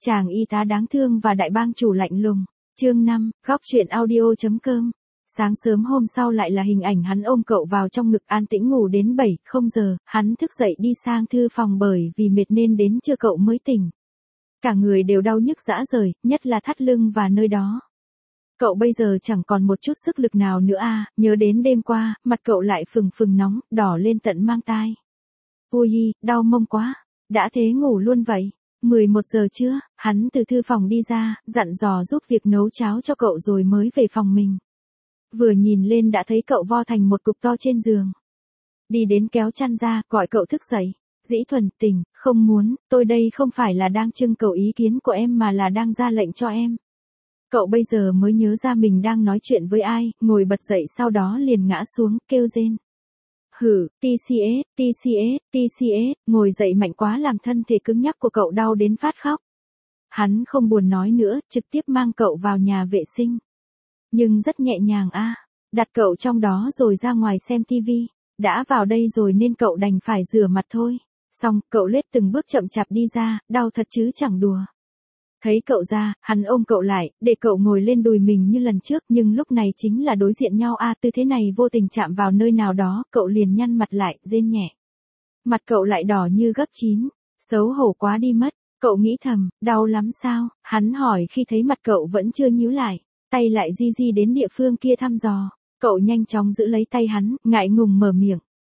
Chàng y tá đáng thương và đại bang chủ lạnh lùng. Chương 5, góc truyện audio.com. Sáng sớm hôm sau lại là hình ảnh hắn ôm cậu vào trong ngực an tĩnh ngủ đến 7:00 giờ, hắn thức dậy đi sang thư phòng bởi vì mệt nên đến trưa cậu mới tỉnh. Cả người đều đau nhức rã rời, nhất là thắt lưng và nơi đó. Cậu bây giờ chẳng còn một chút sức lực nào nữa à, nhớ đến đêm qua, mặt cậu lại phừng phừng nóng, đỏ lên tận mang tai. Ui, đau mông quá, đã thế ngủ luôn vậy. 11 giờ trưa, hắn từ thư phòng đi ra, dặn dò giúp việc nấu cháo cho cậu rồi mới về phòng mình. Vừa nhìn lên đã thấy cậu vo thành một cục to trên giường. Đi đến kéo chăn ra, gọi cậu thức dậy. Dĩ Thuần, tỉnh, không muốn, tôi đây không phải là đang trưng cầu ý kiến của em mà là đang ra lệnh cho em. Cậu bây giờ mới nhớ ra mình đang nói chuyện với ai, ngồi bật dậy sau đó liền ngã xuống, kêu rên. Hử, TCS, ngồi dậy mạnh quá làm thân thể cứng nhắc của cậu đau đến phát khóc. Hắn không buồn nói nữa, trực tiếp mang cậu vào nhà vệ sinh. Nhưng rất nhẹ nhàng đặt cậu trong đó rồi ra ngoài xem tivi. Đã vào đây rồi nên cậu đành phải rửa mặt thôi. Xong, cậu lết từng bước chậm chạp đi ra, đau thật chứ chẳng đùa. Thấy cậu ra, hắn ôm cậu lại, để cậu ngồi lên đùi mình như lần trước, nhưng lúc này chính là đối diện nhau tư thế này vô tình chạm vào nơi nào đó, cậu liền nhăn mặt lại, rên nhẹ. Mặt cậu lại đỏ như gấp chín, xấu hổ quá đi mất, cậu nghĩ thầm, đau lắm sao, hắn hỏi khi thấy mặt cậu vẫn chưa nhíu lại, tay lại di đến địa phương kia thăm dò, cậu nhanh chóng giữ lấy tay hắn, ngại ngùng mở miệng.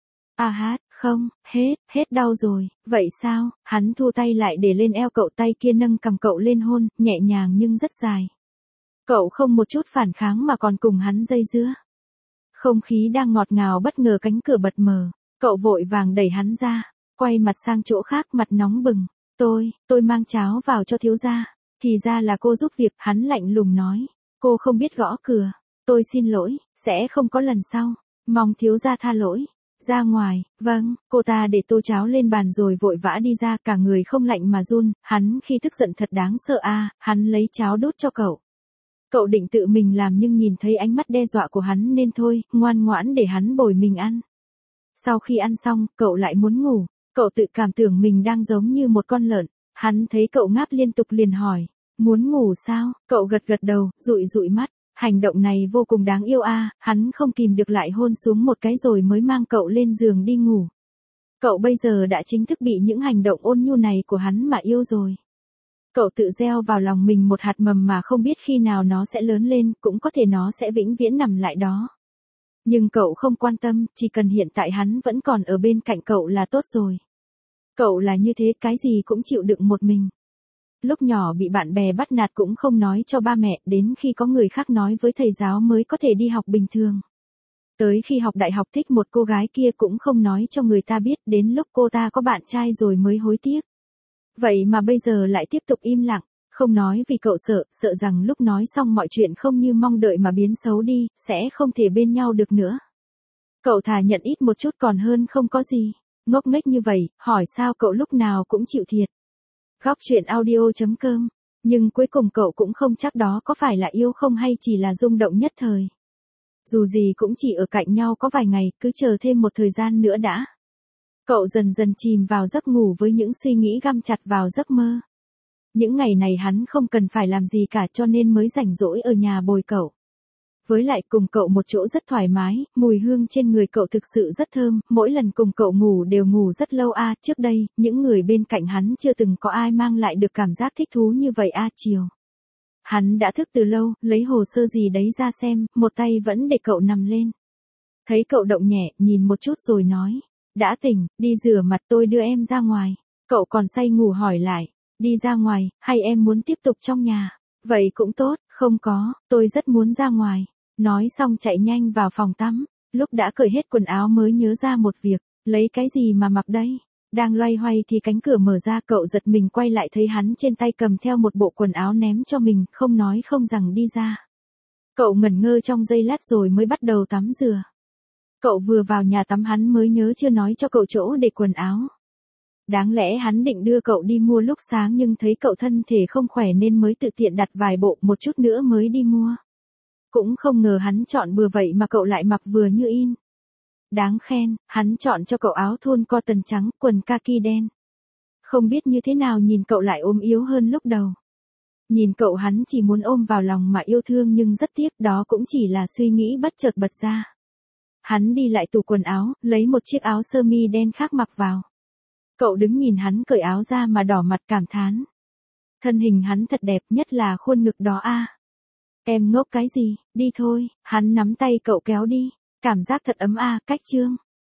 Không, hết đau rồi, vậy sao, hắn thu tay lại để lên eo cậu, tay kia nâng cằm cậu lên hôn, nhẹ nhàng nhưng rất dài. Cậu không một chút phản kháng mà còn cùng hắn dây dưa. Không khí đang ngọt ngào bất ngờ cánh cửa bật mở, cậu vội vàng đẩy hắn ra, quay mặt sang chỗ khác mặt nóng bừng. Tôi mang cháo vào cho thiếu gia, thì ra là cô giúp việc, hắn lạnh lùng nói. Cô không biết gõ cửa, tôi xin lỗi, sẽ không có lần sau, mong thiếu gia tha lỗi. Ra ngoài, vâng, cô ta để tô cháo lên bàn rồi vội vã đi ra, cả người không lạnh mà run, hắn khi tức giận thật đáng sợ hắn lấy cháo đút cho cậu. Cậu định tự mình làm nhưng nhìn thấy ánh mắt đe dọa của hắn nên thôi, ngoan ngoãn để hắn bồi mình ăn. Sau khi ăn xong, cậu lại muốn ngủ, cậu tự cảm tưởng mình đang giống như một con lợn, hắn thấy cậu ngáp liên tục liền hỏi, muốn ngủ sao, cậu gật đầu, dụi mắt. Hành động này vô cùng đáng yêu hắn không kìm được lại hôn xuống một cái rồi mới mang cậu lên giường đi ngủ. Cậu bây giờ đã chính thức bị những hành động ôn nhu này của hắn mà yêu rồi. Cậu tự gieo vào lòng mình một hạt mầm mà không biết khi nào nó sẽ lớn lên, cũng có thể nó sẽ vĩnh viễn nằm lại đó. Nhưng cậu không quan tâm, chỉ cần hiện tại hắn vẫn còn ở bên cạnh cậu là tốt rồi. Cậu là như thế, cái gì cũng chịu đựng một mình. Lúc nhỏ bị bạn bè bắt nạt cũng không nói cho ba mẹ, đến khi có người khác nói với thầy giáo mới có thể đi học bình thường. Tới khi học đại học thích một cô gái kia cũng không nói cho người ta biết, đến lúc cô ta có bạn trai rồi mới hối tiếc. Vậy mà bây giờ lại tiếp tục im lặng, không nói vì cậu sợ rằng lúc nói xong mọi chuyện không như mong đợi mà biến xấu đi, sẽ không thể bên nhau được nữa. Cậu thà nhận ít một chút còn hơn không có gì. Ngốc nghếch như vậy, hỏi sao cậu lúc nào cũng chịu thiệt. Góc truyện audio.com. Nhưng cuối cùng cậu cũng không chắc đó có phải là yêu không hay chỉ là rung động nhất thời. Dù gì cũng chỉ ở cạnh nhau có vài ngày, cứ chờ thêm một thời gian nữa đã. Cậu dần dần chìm vào giấc ngủ với những suy nghĩ găm chặt vào giấc mơ. Những ngày này hắn không cần phải làm gì cả cho nên mới rảnh rỗi ở nhà bồi cậu. Với lại cùng cậu một chỗ rất thoải mái, mùi hương trên người cậu thực sự rất thơm, mỗi lần cùng cậu ngủ đều ngủ rất lâu trước đây, những người bên cạnh hắn chưa từng có ai mang lại được cảm giác thích thú như vậy chiều. Hắn đã thức từ lâu, lấy hồ sơ gì đấy ra xem, một tay vẫn để cậu nằm lên. Thấy cậu động nhẹ, nhìn một chút rồi nói, đã tỉnh, đi rửa mặt tôi đưa em ra ngoài. Cậu còn say ngủ hỏi lại, đi ra ngoài, hay em muốn tiếp tục trong nhà? Vậy cũng tốt, không có, tôi rất muốn ra ngoài. Nói xong chạy nhanh vào phòng tắm, lúc đã cởi hết quần áo mới nhớ ra một việc, lấy cái gì mà mặc đây? Đang loay hoay thì cánh cửa mở ra, cậu giật mình quay lại thấy hắn trên tay cầm theo một bộ quần áo ném cho mình, không nói không rằng đi ra. Cậu ngẩn ngơ trong giây lát rồi mới bắt đầu tắm rửa. Cậu vừa vào nhà tắm hắn mới nhớ chưa nói cho cậu chỗ để quần áo. Đáng lẽ hắn định đưa cậu đi mua lúc sáng nhưng thấy cậu thân thể không khỏe nên mới tự tiện đặt vài bộ, một chút nữa mới đi mua. Cũng không ngờ hắn chọn bừa vậy mà cậu lại mặc vừa như in. Đáng khen, hắn chọn cho cậu áo thun cotton trắng, quần kaki đen. Không biết như thế nào nhìn cậu lại ốm yếu hơn lúc đầu. Nhìn cậu hắn chỉ muốn ôm vào lòng mà yêu thương nhưng rất tiếc đó cũng chỉ là suy nghĩ bất chợt bật ra. Hắn đi lại tủ quần áo, lấy một chiếc áo sơ mi đen khác mặc vào. Cậu đứng nhìn hắn cởi áo ra mà đỏ mặt cảm thán. Thân hình hắn thật đẹp, nhất là khuôn ngực đó a. Em ngốc cái gì, đi thôi, hắn nắm tay cậu kéo đi. Cảm giác thật ấm a, cách chương.